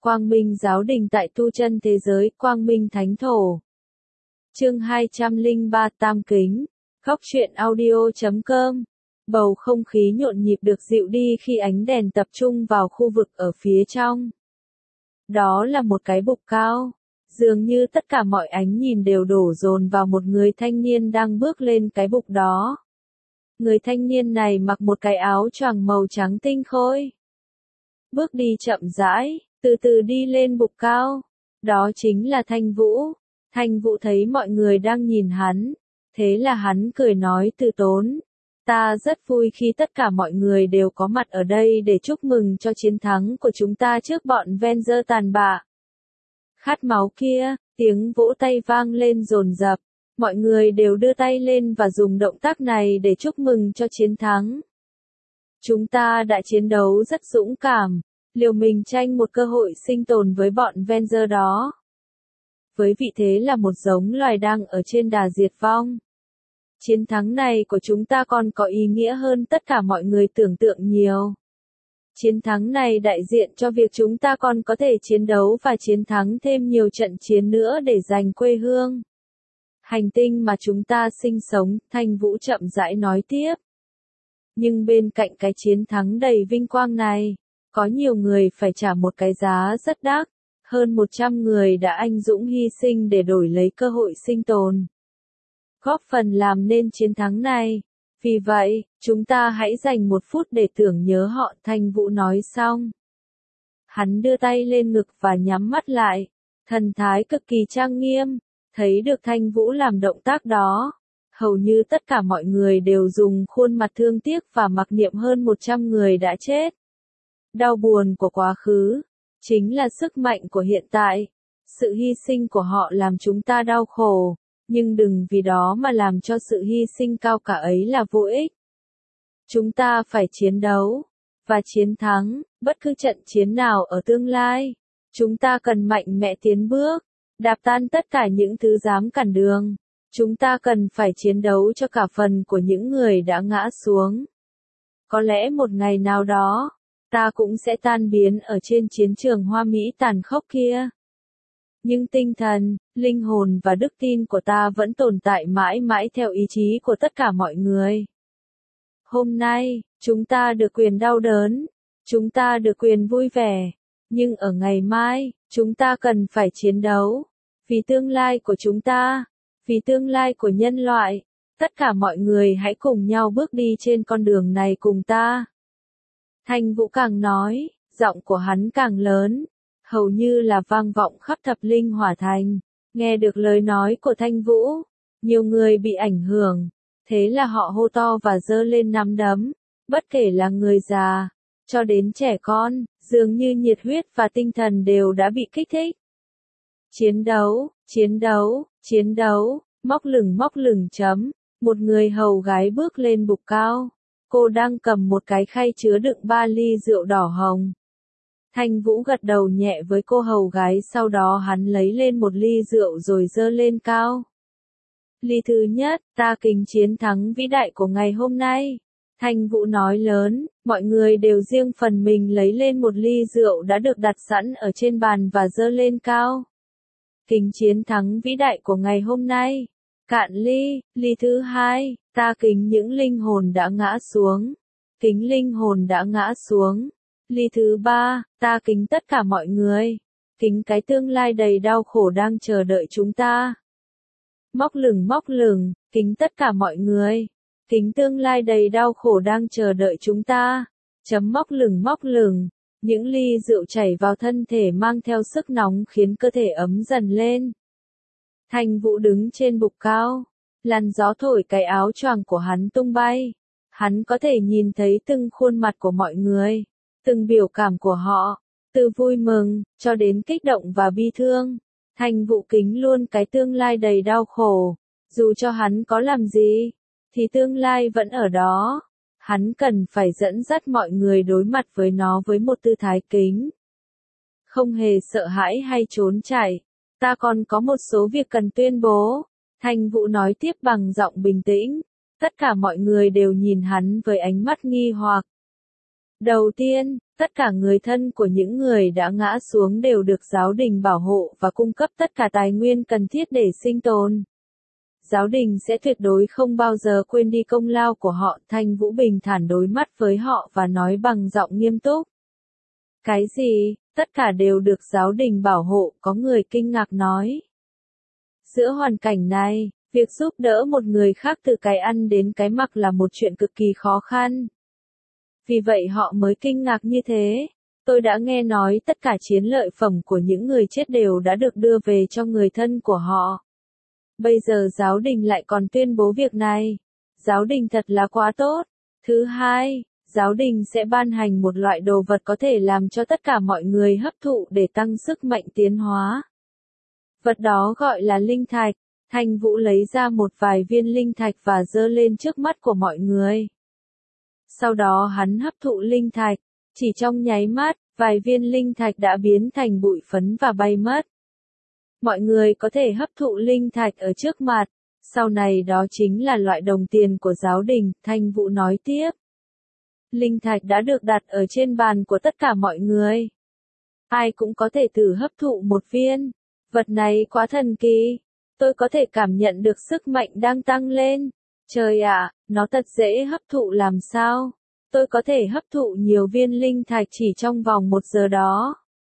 Quang Minh Giáo Đình tại tu chân thế giới, Quang Minh Thánh Thổ. Chương 203 Tam Kính. Góc truyện audio.com. Bầu không khí nhộn nhịp được dịu đi khi ánh đèn tập trung vào khu vực ở phía trong. Đó là một cái bục cao. Dường như tất cả mọi ánh nhìn đều đổ dồn vào một người thanh niên đang bước lên cái bục đó. Người thanh niên này mặc một cái áo choàng màu trắng tinh khôi. Bước đi chậm rãi, từ từ đi lên bục cao. Đó chính là Thanh Vũ. Thanh Vũ thấy mọi người đang nhìn hắn. Thế là hắn cười nói từ tốn. Ta rất vui khi tất cả mọi người đều có mặt ở đây để chúc mừng cho chiến thắng của chúng ta trước bọn Venger tàn bạ. Khát máu kia, tiếng vỗ tay vang lên dồn dập. Mọi người đều đưa tay lên và dùng động tác này để chúc mừng cho chiến thắng. Chúng ta đã chiến đấu rất dũng cảm, liều mình tranh một cơ hội sinh tồn với bọn Venger đó. Với vị thế là một giống loài đang ở trên đà diệt vong. Chiến thắng này của chúng ta còn có ý nghĩa hơn tất cả mọi người tưởng tượng nhiều. Chiến thắng này đại diện cho việc chúng ta còn có thể chiến đấu và chiến thắng thêm nhiều trận chiến nữa để giành quê hương. Hành tinh mà chúng ta sinh sống, Thanh Vũ chậm rãi nói tiếp. Nhưng bên cạnh cái chiến thắng đầy vinh quang này, có nhiều người phải trả một cái giá rất đắt. Hơn 100 người đã anh dũng hy sinh để đổi lấy cơ hội sinh tồn. Góp phần làm nên chiến thắng này. Vì vậy, chúng ta hãy dành một phút để tưởng nhớ họ, Thanh Vũ nói xong. Hắn đưa tay lên ngực và nhắm mắt lại. Thần thái cực kỳ trang nghiêm. Thấy được Thanh Vũ làm động tác đó. Hầu như tất cả mọi người đều dùng khuôn mặt thương tiếc và mặc niệm hơn 100 người đã chết. Đau buồn của quá khứ chính là sức mạnh của hiện tại. Sự hy sinh của họ làm chúng ta đau khổ, nhưng đừng vì đó mà làm cho sự hy sinh cao cả ấy là vô ích. Chúng ta phải chiến đấu và chiến thắng bất cứ trận chiến nào ở tương lai. Chúng ta cần mạnh mẽ tiến bước, đạp tan tất cả những thứ dám cản đường. Chúng ta cần phải chiến đấu cho cả phần của những người đã ngã xuống. Có lẽ một ngày nào đó, ta cũng sẽ tan biến ở trên chiến trường hoa mỹ tàn khốc kia. Nhưng tinh thần, linh hồn và đức tin của ta vẫn tồn tại mãi mãi theo ý chí của tất cả mọi người. Hôm nay, chúng ta được quyền đau đớn, chúng ta được quyền vui vẻ, nhưng ở ngày mai, chúng ta cần phải chiến đấu. Vì tương lai của chúng ta, vì tương lai của nhân loại, tất cả mọi người hãy cùng nhau bước đi trên con đường này cùng ta. Thanh Vũ càng nói, giọng của hắn càng lớn, hầu như là vang vọng khắp thập linh hỏa thành. Nghe được lời nói của Thanh Vũ, nhiều người bị ảnh hưởng, thế là họ hô to và giơ lên nắm đấm, bất kể là người già, cho đến trẻ con, dường như nhiệt huyết và tinh thần đều đã bị kích thích. Chiến đấu, chiến đấu, chiến đấu, móc lửng chấm, một người hầu gái bước lên bục cao. Cô đang cầm một cái khay chứa đựng 3 ly rượu đỏ hồng. Thanh Vũ gật đầu nhẹ với cô hầu gái, sau đó hắn lấy lên một ly rượu rồi giơ lên cao. Ly thứ nhất, ta kính chiến thắng vĩ đại của ngày hôm nay. Thanh Vũ nói lớn, mọi người đều riêng phần mình lấy lên một ly rượu đã được đặt sẵn ở trên bàn và giơ lên cao. Kính chiến thắng vĩ đại của ngày hôm nay. Cạn ly, ly thứ hai, ta kính những linh hồn đã ngã xuống. Kính linh hồn đã ngã xuống. Ly thứ ba, ta kính tất cả mọi người. Kính cái tương lai đầy đau khổ đang chờ đợi chúng ta. Móc lửng, kính tất cả mọi người. Kính tương lai đầy đau khổ đang chờ đợi chúng ta. Chấm móc lửng. Những ly rượu chảy vào thân thể mang theo sức nóng khiến cơ thể ấm dần lên. Thanh Vũ đứng trên bục cao. Làn gió thổi cái áo choàng của hắn tung bay. Hắn có thể nhìn thấy từng khuôn mặt của mọi người, từng biểu cảm của họ, từ vui mừng, cho đến kích động và bi thương. Thanh Vũ kính luôn cái tương lai đầy đau khổ. Dù cho hắn có làm gì, thì tương lai vẫn ở đó. Hắn cần phải dẫn dắt mọi người đối mặt với nó với một tư thái kính. Không hề sợ hãi hay trốn chạy. Ta còn có một số việc cần tuyên bố. Thanh Vũ nói tiếp bằng giọng bình tĩnh. Tất cả mọi người đều nhìn hắn với ánh mắt nghi hoặc. Đầu tiên, Tất cả người thân của những người đã ngã xuống đều được giáo đình bảo hộ và cung cấp tất cả tài nguyên cần thiết để sinh tồn. Giáo đình sẽ tuyệt đối không bao giờ quên đi công lao của họ. Thanh Vũ bình thản đối mắt với họ và nói bằng giọng nghiêm túc. Cái gì? Tất cả đều được giáo đình bảo hộ, có người kinh ngạc nói. Giữa hoàn cảnh này, việc giúp đỡ một người khác từ cái ăn đến cái mặc là một chuyện cực kỳ khó khăn. Vì vậy họ mới kinh ngạc như thế. Tôi đã nghe nói tất cả chiến lợi phẩm của những người chết đều đã được đưa về cho người thân của họ. Bây giờ giáo đình lại còn tuyên bố việc này. Giáo đình thật là quá tốt. Thứ hai, giáo đình sẽ ban hành một loại đồ vật có thể làm cho tất cả mọi người hấp thụ để tăng sức mạnh tiến hóa. Vật đó gọi là linh thạch. Thanh Vũ lấy ra một vài viên linh thạch và giơ lên trước mắt của mọi người. Sau đó hắn hấp thụ linh thạch. Chỉ trong nháy mắt, vài viên linh thạch đã biến thành bụi phấn và bay mất. Mọi người có thể hấp thụ linh thạch ở trước mặt. Sau này đó chính là loại đồng tiền của giáo đình, Thanh Vũ nói tiếp. Linh thạch đã được đặt ở trên bàn của tất cả mọi người. Ai cũng có thể thử hấp thụ một viên. Vật này quá thần kỳ. Tôi có thể cảm nhận được sức mạnh đang tăng lên. Trời ạ, nó thật dễ hấp thụ làm sao? Tôi có thể hấp thụ nhiều viên linh thạch chỉ trong vòng 1 giờ đó.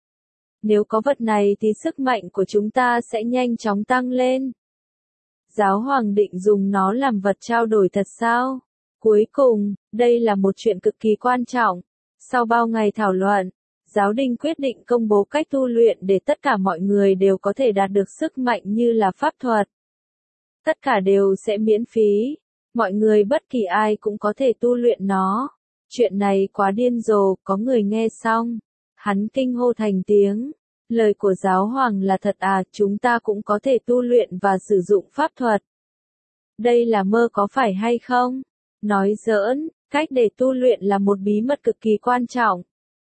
Nếu có vật này thì sức mạnh của chúng ta sẽ nhanh chóng tăng lên. Giáo hoàng định dùng nó làm vật trao đổi thật sao? Cuối cùng, đây là một chuyện cực kỳ quan trọng. Sau bao ngày thảo luận, giáo đình quyết định công bố cách tu luyện để tất cả mọi người đều có thể đạt được sức mạnh như là pháp thuật. Tất cả đều sẽ miễn phí. Mọi người bất kỳ ai cũng có thể tu luyện nó. Chuyện này quá điên rồ, có người nghe xong. Hắn kinh hô thành tiếng. Lời của giáo hoàng là thật à, chúng ta cũng có thể tu luyện và sử dụng pháp thuật. Đây là mơ có phải hay không? Nói giỡn, cách để tu luyện là một bí mật cực kỳ quan trọng.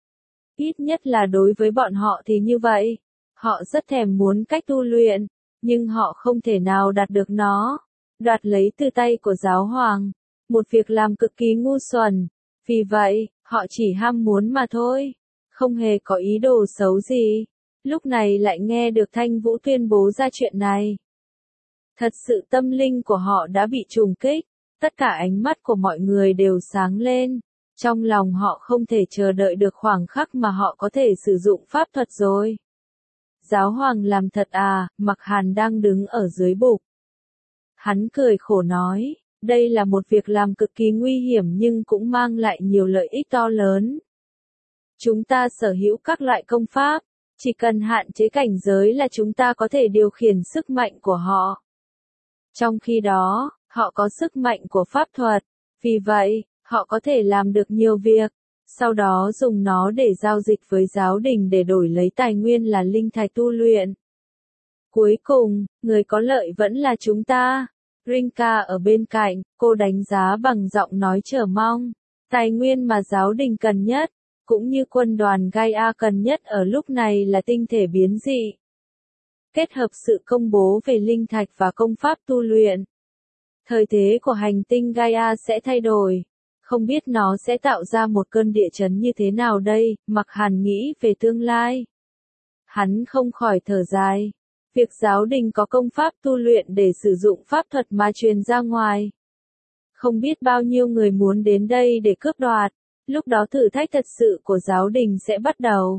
Ít nhất là đối với bọn họ thì như vậy. Họ rất thèm muốn cách tu luyện, nhưng họ không thể nào đạt được nó. Đoạt lấy từ tay của giáo hoàng. Một việc làm cực kỳ ngu xuẩn. Vì vậy, họ chỉ ham muốn mà thôi. Không hề có ý đồ xấu gì. Lúc này lại nghe được Thanh Vũ tuyên bố ra chuyện này. Thật sự tâm linh của họ đã bị trùng kích. Tất cả ánh mắt của mọi người đều sáng lên. Trong lòng họ không thể chờ đợi được khoảng khắc mà họ có thể sử dụng pháp thuật rồi. Giáo hoàng làm thật à, Mặc Hàn đang đứng ở dưới bục. Hắn cười khổ nói, đây là một việc làm cực kỳ nguy hiểm nhưng cũng mang lại nhiều lợi ích to lớn. Chúng ta sở hữu các loại công pháp, chỉ cần hạn chế cảnh giới là chúng ta có thể điều khiển sức mạnh của họ. Trong khi đó, họ có sức mạnh của pháp thuật, vì vậy, họ có thể làm được nhiều việc, sau đó dùng nó để giao dịch với giáo đình để đổi lấy tài nguyên là linh thạch tu luyện. Cuối cùng, người có lợi vẫn là chúng ta. Rinka ở bên cạnh, cô đánh giá bằng giọng nói chờ mong. Tài nguyên mà giáo đình cần nhất, cũng như quân đoàn Gaia cần nhất ở lúc này là tinh thể biến dị. Kết hợp sự công bố về linh thạch và công pháp tu luyện. Thời thế của hành tinh Gaia sẽ thay đổi. Không biết nó sẽ tạo ra một cơn địa chấn như thế nào đây, Mặc Hàn nghĩ về tương lai. Hắn không khỏi thở dài. Việc giáo đình có công pháp tu luyện để sử dụng pháp thuật mà truyền ra ngoài. Không biết bao nhiêu người muốn đến đây để cướp đoạt. Lúc đó thử thách thật sự của giáo đình sẽ bắt đầu.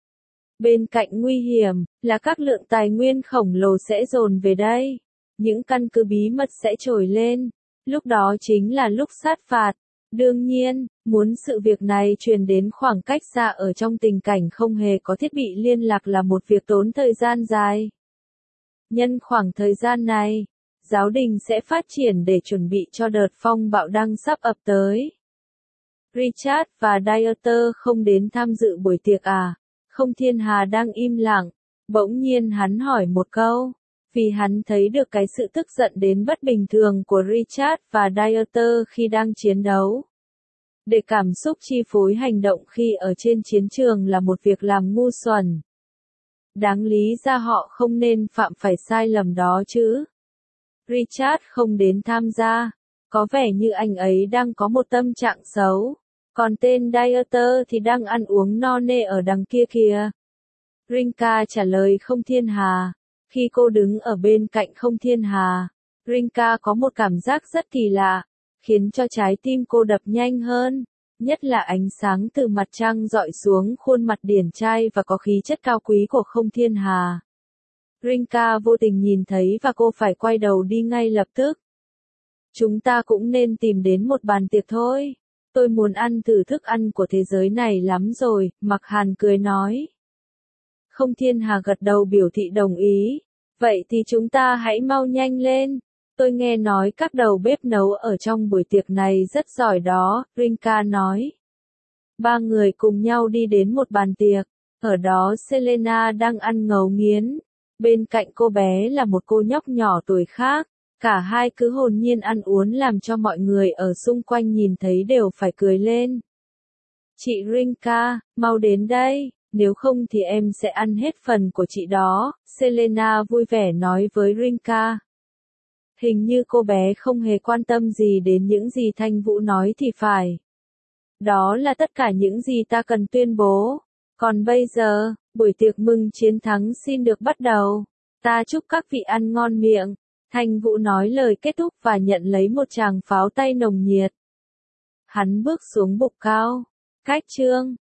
Bên cạnh nguy hiểm, là các lượng tài nguyên khổng lồ sẽ dồn về đây. Những căn cứ bí mật sẽ trồi lên. Lúc đó chính là lúc sát phạt. Đương nhiên, muốn sự việc này truyền đến khoảng cách xa ở trong tình cảnh không hề có thiết bị liên lạc là một việc tốn thời gian dài. Nhân khoảng thời gian này, giáo đình sẽ phát triển để chuẩn bị cho đợt phong bạo đang sắp ập tới. Richard và Dieter không đến tham dự buổi tiệc à? Không, Thiên Hà đang im lặng. Bỗng nhiên hắn hỏi một câu. Vì hắn thấy được cái sự tức giận đến bất bình thường của Richard và Dieter khi đang chiến đấu. Để cảm xúc chi phối hành động khi ở trên chiến trường là một việc làm ngu xuẩn. Đáng lý ra họ không nên phạm phải sai lầm đó chứ. Richard không đến tham gia. Có vẻ như anh ấy đang có một tâm trạng xấu. Còn tên Dieter thì đang ăn uống no nê ở đằng kia kìa. Rinka trả lời Không Thiên Hà. Khi cô đứng ở bên cạnh Không Thiên Hà, Rinka có một cảm giác rất kỳ lạ, khiến cho trái tim cô đập nhanh hơn, nhất là ánh sáng từ mặt trăng dọi xuống khuôn mặt điển trai và có khí chất cao quý của Không Thiên Hà. Rinka vô tình nhìn thấy và cô phải quay đầu đi ngay lập tức. Chúng ta cũng nên tìm đến một bàn tiệc thôi. Tôi muốn ăn thử thức ăn của thế giới này lắm rồi, Mặc Hàn cười nói. Không Thiên Hà gật đầu biểu thị đồng ý. Vậy thì chúng ta hãy mau nhanh lên. Tôi nghe nói các đầu bếp nấu ở trong buổi tiệc này rất giỏi đó, Rinka nói. Ba người cùng nhau đi đến một bàn tiệc. Ở đó Selena đang ăn ngấu nghiến. Bên cạnh cô bé là một cô nhóc nhỏ tuổi khác. Cả hai cứ hồn nhiên ăn uống làm cho mọi người ở xung quanh nhìn thấy đều phải cười lên. Chị Rinka, mau đến đây, nếu không thì em sẽ ăn hết phần của chị đó, Selena vui vẻ nói với Rinka. Hình như cô bé không hề quan tâm gì đến những gì Thanh Vũ nói thì phải. Đó là tất cả những gì ta cần tuyên bố. Còn bây giờ, buổi tiệc mừng chiến thắng xin được bắt đầu. Ta chúc các vị ăn ngon miệng. Thanh Vũ nói lời kết thúc và nhận lấy một tràng pháo tay nồng nhiệt. Hắn bước xuống bục cao. Cách chương